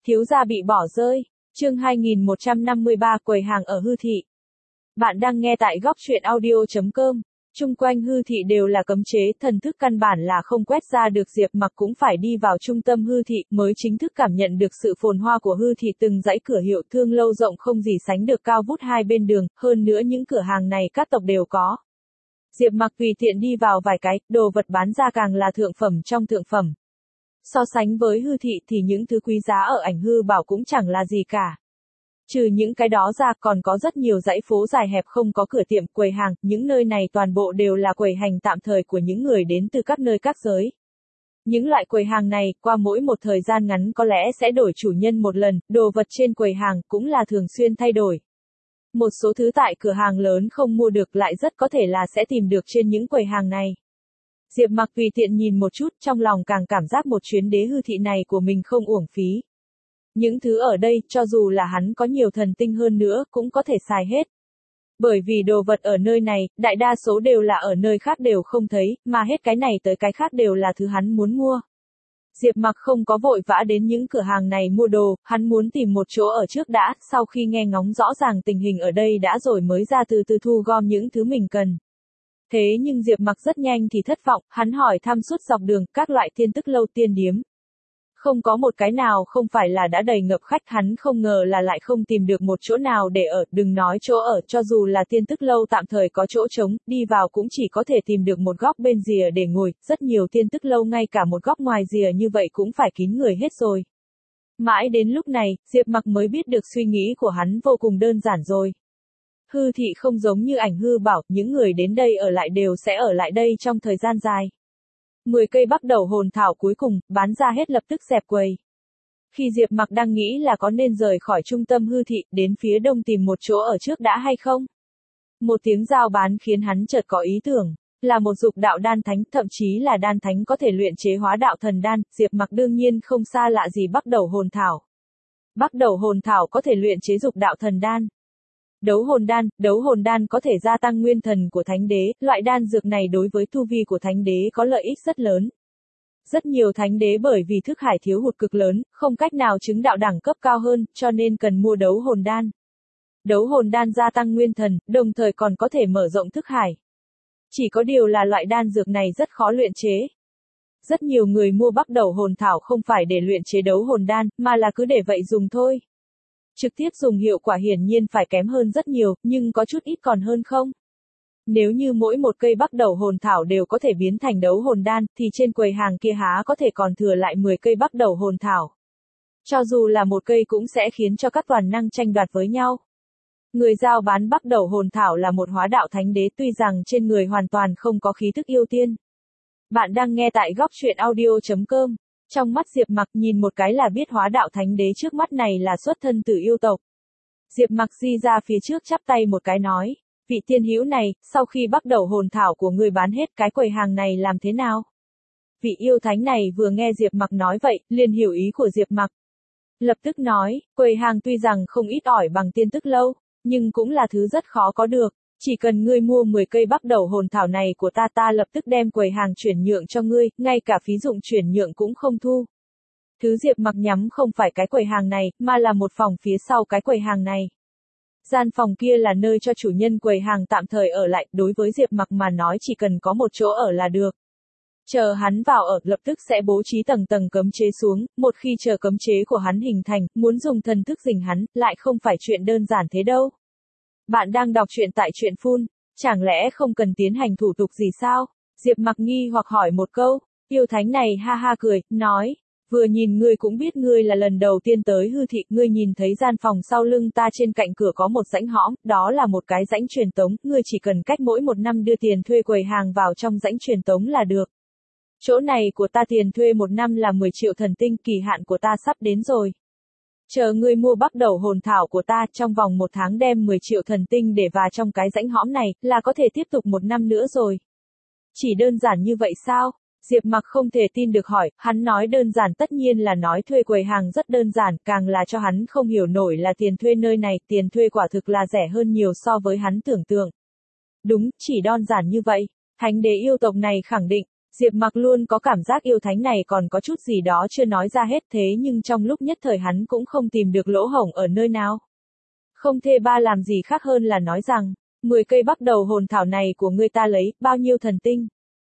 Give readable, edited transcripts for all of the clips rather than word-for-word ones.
Thiếu gia bị bỏ rơi. Chương 2153 quầy hàng ở Hư thị. Bạn đang nghe tại góc truyện audio.com. Chung quanh Hư thị đều là cấm chế, thần thức căn bản là không quét ra được. Diệp Mặc cũng phải đi vào trung tâm Hư thị mới chính thức cảm nhận được sự phồn hoa của Hư thị. Từng dãy cửa hiệu thương lâu rộng không gì sánh được, cao vút hai bên đường, hơn nữa những cửa hàng này các tộc đều có. Diệp Mặc tùy tiện đi vào vài cái, đồ vật bán ra càng là thượng phẩm trong thượng phẩm. So sánh với Hư thị thì những thứ quý giá ở Ảnh Hư Bảo cũng chẳng là gì cả. Trừ những cái đó ra còn có rất nhiều dãy phố dài hẹp không có cửa tiệm, quầy hàng, những nơi này toàn bộ đều là quầy hành tạm thời của những người đến từ các nơi các giới. Những loại quầy hàng này, qua mỗi một thời gian ngắn có lẽ sẽ đổi chủ nhân một lần, đồ vật trên quầy hàng cũng là thường xuyên thay đổi. Một số thứ tại cửa hàng lớn không mua được lại rất có thể là sẽ tìm được trên những quầy hàng này. Diệp Mặc tùy tiện nhìn một chút, trong lòng càng cảm giác một chuyến đế Hư thị này của mình không uổng phí. Những thứ ở đây, cho dù là hắn có nhiều thần tinh hơn nữa, cũng có thể xài hết. Bởi vì đồ vật ở nơi này, đại đa số đều là ở nơi khác đều không thấy, mà hết cái này tới cái khác đều là thứ hắn muốn mua. Diệp Mặc không có vội vã đến những cửa hàng này mua đồ, hắn muốn tìm một chỗ ở trước đã, sau khi nghe ngóng rõ ràng tình hình ở đây đã rồi mới ra từ từ thu gom những thứ mình cần. Thế nhưng Diệp Mặc rất nhanh thì thất vọng, hắn hỏi thăm suốt dọc đường, các loại Tiên Tức Lâu, tiên điếm. Không có một cái nào không phải là đã đầy ngập khách, hắn không ngờ là lại không tìm được một chỗ nào để ở, đừng nói chỗ ở, cho dù là Tiên Tức Lâu tạm thời có chỗ trống, đi vào cũng chỉ có thể tìm được một góc bên rìa để ngồi, rất nhiều Tiên Tức Lâu ngay cả một góc ngoài rìa như vậy cũng phải kín người hết rồi. Mãi đến lúc này, Diệp Mặc mới biết được suy nghĩ của hắn vô cùng đơn giản rồi. Hư thị không giống như Ảnh Hư Bảo, những người đến đây ở lại đều sẽ ở lại đây trong thời gian dài. 10 cây Bắc Đầu Hồn Thảo cuối cùng, bán ra hết lập tức dẹp quầy. Khi Diệp Mặc đang nghĩ là có nên rời khỏi trung tâm Hư thị, đến phía đông tìm một chỗ ở trước đã hay không? Một tiếng giao bán khiến hắn chợt có ý tưởng, là một dục đạo đan thánh, thậm chí là đan thánh có thể luyện chế hóa đạo thần đan, Diệp Mặc đương nhiên không xa lạ gì Bắc Đầu Hồn Thảo. Bắc Đầu Hồn Thảo có thể luyện chế dục đạo thần đan. Đấu hồn đan có thể gia tăng nguyên thần của thánh đế, loại đan dược này đối với tu vi của thánh đế có lợi ích rất lớn. Rất nhiều thánh đế bởi vì thức hải thiếu hụt cực lớn, không cách nào chứng đạo đẳng cấp cao hơn, cho nên cần mua đấu hồn đan. Đấu hồn đan gia tăng nguyên thần, đồng thời còn có thể mở rộng thức hải. Chỉ có điều là loại đan dược này rất khó luyện chế. Rất nhiều người mua Bắc Đầu Hồn Thảo không phải để luyện chế đấu hồn đan, mà là cứ để vậy dùng thôi. Trực tiếp dùng hiệu quả hiển nhiên phải kém hơn rất nhiều, nhưng có chút ít còn hơn không? Nếu như mỗi một cây Bắc Đầu Hồn Thảo đều có thể biến thành đấu hồn đan, thì trên quầy hàng kia há có thể còn thừa lại 10 cây Bắc Đầu Hồn Thảo. Cho dù là một cây cũng sẽ khiến cho các toàn năng tranh đoạt với nhau. Người giao bán Bắc Đầu Hồn Thảo là một hóa đạo thánh đế, tuy rằng trên người hoàn toàn không có khí tức yêu tiên. Bạn đang nghe tại góc truyện audio.com. Trong mắt Diệp Mặc nhìn một cái là biết hóa đạo thánh đế trước mắt này là xuất thân từ yêu tộc. Diệp Mặc di ra phía trước chắp tay một cái nói, vị tiên hữu này, sau khi Bắc Đầu Hồn Thảo của người bán hết cái quầy hàng này làm thế nào? Vị yêu thánh này vừa nghe Diệp Mặc nói vậy, liền hiểu ý của Diệp Mặc. Lập tức nói, quầy hàng tuy rằng không ít ỏi bằng Tiên Tức Lâu, nhưng cũng là thứ rất khó có được. Chỉ cần ngươi mua 10 cây Bắc Đầu Hồn Thảo này của ta lập tức đem quầy hàng chuyển nhượng cho ngươi, ngay cả phí dụng chuyển nhượng cũng không thu. Thứ Diệp Mặc nhắm không phải cái quầy hàng này, mà là một phòng phía sau cái quầy hàng này. Gian phòng kia là nơi cho chủ nhân quầy hàng tạm thời ở lại, đối với Diệp Mặc mà nói chỉ cần có một chỗ ở là được. Chờ hắn vào ở, lập tức sẽ bố trí tầng tầng cấm chế xuống, một khi chờ cấm chế của hắn hình thành, muốn dùng thần thức dình hắn, lại không phải chuyện đơn giản thế đâu. Bạn đang đọc truyện tại truyện Phun, chẳng lẽ không cần tiến hành thủ tục gì sao? Diệp Mặc nghi hoặc hỏi một câu, yêu thánh này ha ha cười, nói, vừa nhìn ngươi cũng biết ngươi là lần đầu tiên tới Hư thị, ngươi nhìn thấy gian phòng sau lưng ta trên cạnh cửa có một rãnh hõm, đó là một cái rãnh truyền tống, ngươi chỉ cần cách mỗi một năm đưa tiền thuê quầy hàng vào trong rãnh truyền tống là được. Chỗ này của ta tiền thuê một năm là 10 triệu thần tinh, kỳ hạn của ta sắp đến rồi. Chờ ngươi mua Bắc Đầu Hồn Thảo của ta, trong vòng 1 tháng đem 10 triệu thần tinh để vào trong cái rãnh hõm này, là có thể tiếp tục 1 năm nữa rồi. Chỉ đơn giản như vậy sao? Diệp Mặc không thể tin được hỏi, hắn nói đơn giản tất nhiên là nói thuê quầy hàng rất đơn giản, càng là cho hắn không hiểu nổi là tiền thuê nơi này, tiền thuê quả thực là rẻ hơn nhiều so với hắn tưởng tượng. Đúng, chỉ đơn giản như vậy. Thánh đế yêu tộc này khẳng định, Diệp Mặc luôn có cảm giác yêu thánh này còn có chút gì đó chưa nói ra hết, thế nhưng trong lúc nhất thời hắn cũng không tìm được lỗ hổng ở nơi nào. Không thê ba làm gì khác hơn là nói rằng, 10 cây bắt đầu hồn thảo này của ngươi ta lấy, bao nhiêu thần tinh?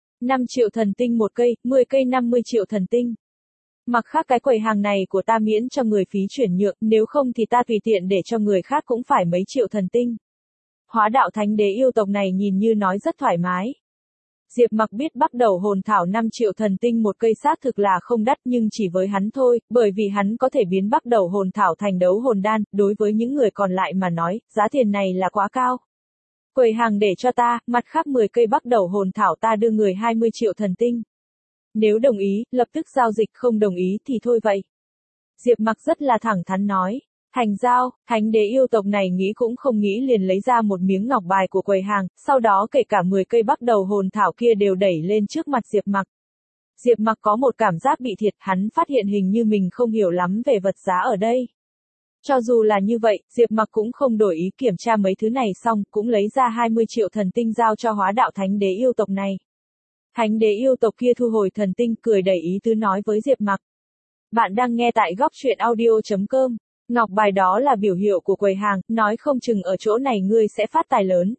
5 triệu thần tinh một cây, 10 cây 50 triệu thần tinh. Mặc khác cái quầy hàng này của ta miễn cho người phí chuyển nhượng, nếu không thì ta tùy tiện để cho người khác cũng phải mấy triệu thần tinh. Hóa đạo thánh đế yêu tộc này nhìn như nói rất thoải mái. Diệp Mặc biết bắt đầu hồn thảo 5 triệu thần tinh một cây xác thực là không đắt, nhưng chỉ với hắn thôi, bởi vì hắn có thể biến bắt đầu hồn thảo thành đấu hồn đan, đối với những người còn lại mà nói, giá tiền này là quá cao. Quầy hàng để cho ta, mặt khác 10 cây bắt đầu hồn thảo ta đưa người 20 triệu thần tinh. Nếu đồng ý, lập tức giao dịch, không đồng ý thì thôi vậy. Diệp Mặc rất là thẳng thắn nói. Thành giao, thánh đế yêu tộc này nghĩ cũng không nghĩ liền lấy ra một miếng ngọc bài của quầy hàng, sau đó kể cả 10 cây bắt đầu hồn thảo kia đều đẩy lên trước mặt Diệp Mặc. Diệp Mặc có một cảm giác bị thiệt, hắn phát hiện hình như mình không hiểu lắm về vật giá ở đây. Cho dù là như vậy, Diệp Mặc cũng không đổi ý, kiểm tra mấy thứ này xong, cũng lấy ra 20 triệu thần tinh giao cho hóa đạo thánh đế yêu tộc này. Thánh đế yêu tộc kia thu hồi thần tinh, cười đầy ý tứ nói với Diệp Mặc. Bạn đang nghe tại góc truyện audio.com. Ngọc bài đó là biểu hiệu của quầy hàng, nói không chừng ở chỗ này ngươi sẽ phát tài lớn.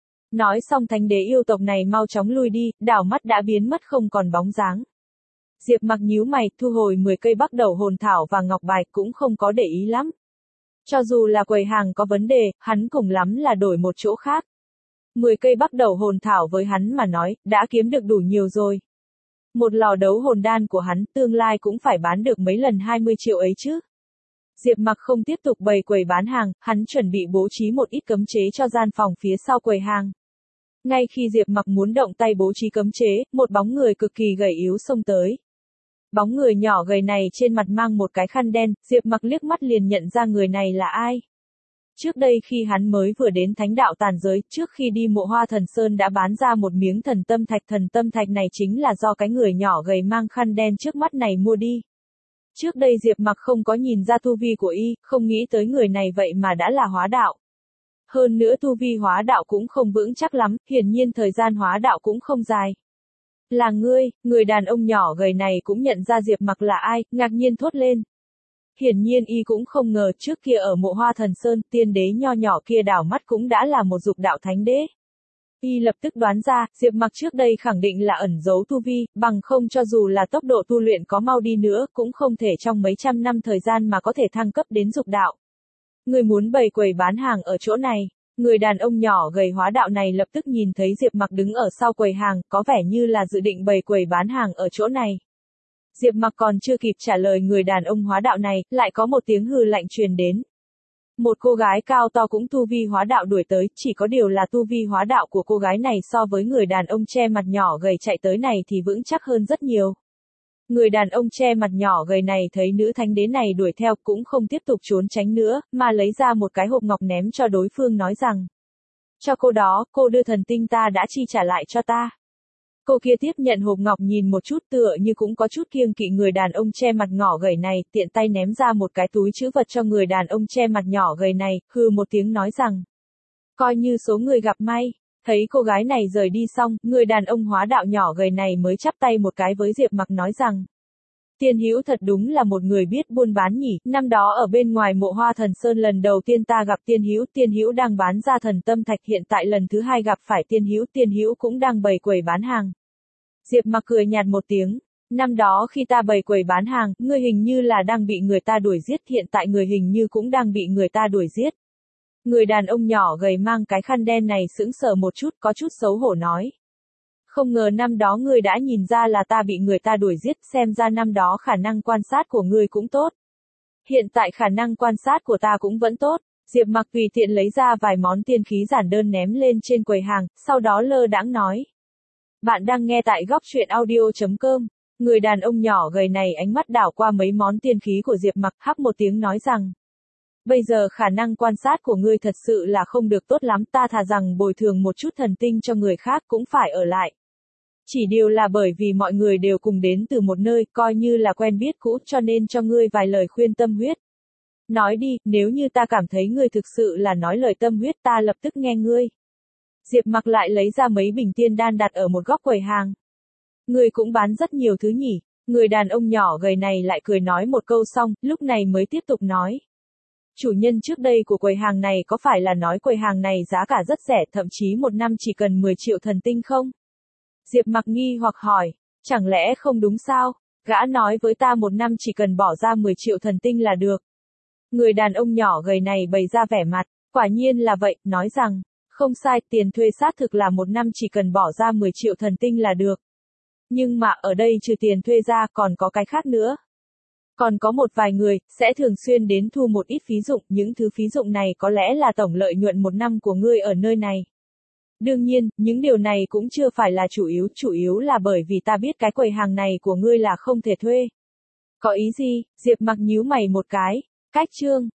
Nói xong thánh đế yêu tộc này mau chóng lui đi, đảo mắt đã biến mất không còn bóng dáng. Diệp Mặc nhíu mày, thu hồi 10 cây bắt đầu hồn thảo và ngọc bài, cũng không có để ý lắm. Cho dù là quầy hàng có vấn đề, hắn cùng lắm là đổi một chỗ khác. 10 cây bắt đầu hồn thảo với hắn mà nói, đã kiếm được đủ nhiều rồi. Một lò đấu hồn đan của hắn, tương lai cũng phải bán được mấy lần 20 triệu ấy chứ. Diệp Mặc không tiếp tục bày quầy bán hàng, hắn chuẩn bị bố trí một ít cấm chế cho gian phòng phía sau quầy hàng. Ngay khi Diệp Mặc muốn động tay bố trí cấm chế, một bóng người cực kỳ gầy yếu xông tới. Bóng người nhỏ gầy này trên mặt mang một cái khăn đen, Diệp Mặc liếc mắt liền nhận ra người này là ai. Trước đây khi hắn mới vừa đến thánh đạo tàn giới, trước khi đi Mộ Hoa Thần Sơn đã bán ra một miếng thần tâm thạch này chính là do cái người nhỏ gầy mang khăn đen trước mắt này mua đi. Trước đây Diệp Mặc không có nhìn ra tu vi của y, không nghĩ tới người này vậy mà đã là hóa đạo. Hơn nữa tu vi hóa đạo cũng không vững chắc lắm, hiển nhiên thời gian hóa đạo cũng không dài. Là ngươi, người đàn ông nhỏ gầy này cũng nhận ra Diệp Mặc là ai, ngạc nhiên thốt lên. Hiển nhiên y cũng không ngờ trước kia ở Mộ Hoa Thần Sơn, tiên đế nho nhỏ kia đảo mắt cũng đã là một dục đạo thánh đế. Y lập tức đoán ra, Diệp Mặc trước đây khẳng định là ẩn giấu tu vi, bằng không cho dù là tốc độ tu luyện có mau đi nữa, cũng không thể trong mấy trăm năm thời gian mà có thể thăng cấp đến dục đạo. Người muốn bày quầy bán hàng ở chỗ này. Người đàn ông nhỏ gầy hóa đạo này lập tức nhìn thấy Diệp Mặc đứng ở sau quầy hàng, có vẻ như là dự định bày quầy bán hàng ở chỗ này. Diệp Mặc còn chưa kịp trả lời người đàn ông hóa đạo này, lại có một tiếng hừ lạnh truyền đến. Một cô gái cao to cũng tu vi hóa đạo đuổi tới, chỉ có điều là tu vi hóa đạo của cô gái này so với người đàn ông che mặt nhỏ gầy chạy tới này thì vững chắc hơn rất nhiều. Người đàn ông che mặt nhỏ gầy này thấy nữ thánh đế này đuổi theo cũng không tiếp tục trốn tránh nữa, mà lấy ra một cái hộp ngọc ném cho đối phương nói rằng. Cho cô đó, cô đưa thần tinh ta đã chi trả lại cho ta. Cô kia tiếp nhận hộp ngọc nhìn một chút tựa như cũng có chút kiêng kỵ người đàn ông che mặt nhỏ gầy này, tiện tay ném ra một cái túi trữ vật cho người đàn ông che mặt nhỏ gầy này, hừ một tiếng nói rằng. Coi như số người gặp may. Thấy cô gái này rời đi xong, người đàn ông hóa đạo nhỏ gầy này mới chắp tay một cái với Diệp Mặc nói rằng. Tiên Hữu thật đúng là một người biết buôn bán nhỉ, năm đó ở bên ngoài Mộ Hoa Thần Sơn lần đầu tiên ta gặp Tiên Hữu đang bán ra thần tâm thạch, hiện tại lần thứ hai gặp phải Tiên Hữu cũng đang bày quầy bán hàng. Diệp Mặc cười nhạt một tiếng, năm đó khi ta bày quầy bán hàng, ngươi hình như là đang bị người ta đuổi giết, hiện tại người hình như cũng đang bị người ta đuổi giết. Người đàn ông nhỏ gầy mang cái khăn đen này sững sờ một chút, có chút xấu hổ nói. Không ngờ năm đó ngươi đã nhìn ra là ta bị người ta đuổi giết, xem ra năm đó khả năng quan sát của ngươi cũng tốt. Hiện tại khả năng quan sát của ta cũng vẫn tốt. Diệp Mặc tùy tiện lấy ra vài món tiên khí giản đơn ném lên trên quầy hàng, sau đó lơ đãng nói. Bạn đang nghe tại góc truyện audio.com. Người đàn ông nhỏ gầy này ánh mắt đảo qua mấy món tiên khí của Diệp Mặc, hắc một tiếng nói rằng. Bây giờ khả năng quan sát của ngươi thật sự là không được tốt lắm, ta thà rằng bồi thường một chút thần tinh cho người khác cũng phải ở lại. Chỉ điều là bởi vì mọi người đều cùng đến từ một nơi, coi như là quen biết cũ, cho nên cho ngươi vài lời khuyên tâm huyết. Nói đi, nếu như ta cảm thấy ngươi thực sự là nói lời tâm huyết ta lập tức nghe ngươi. Diệp Mặc lại lấy ra mấy bình tiên đan đặt ở một góc quầy hàng. Ngươi cũng bán rất nhiều thứ nhỉ? Người đàn ông nhỏ gầy này lại cười nói một câu xong, lúc này mới tiếp tục nói. Chủ nhân trước đây của quầy hàng này có phải là nói quầy hàng này giá cả rất rẻ, thậm chí một năm chỉ cần 10 triệu thần tinh không? Diệp Mặc nghi hoặc hỏi, chẳng lẽ không đúng sao? Gã nói với ta một năm chỉ cần bỏ ra 10 triệu thần tinh là được. Người đàn ông nhỏ gầy này bày ra vẻ mặt, quả nhiên là vậy, nói rằng, không sai, tiền thuê xác thực là một năm chỉ cần bỏ ra 10 triệu thần tinh là được. Nhưng mà ở đây trừ tiền thuê ra còn có cái khác nữa. Còn có một vài người, sẽ thường xuyên đến thu một ít phí dụng, những thứ phí dụng này có lẽ là tổng lợi nhuận một năm của ngươi ở nơi này. Đương nhiên, những điều này cũng chưa phải là chủ yếu là bởi vì ta biết cái quầy hàng này của ngươi là không thể thuê. Có ý gì? Diệp Mặc nhíu mày một cái. Cách chương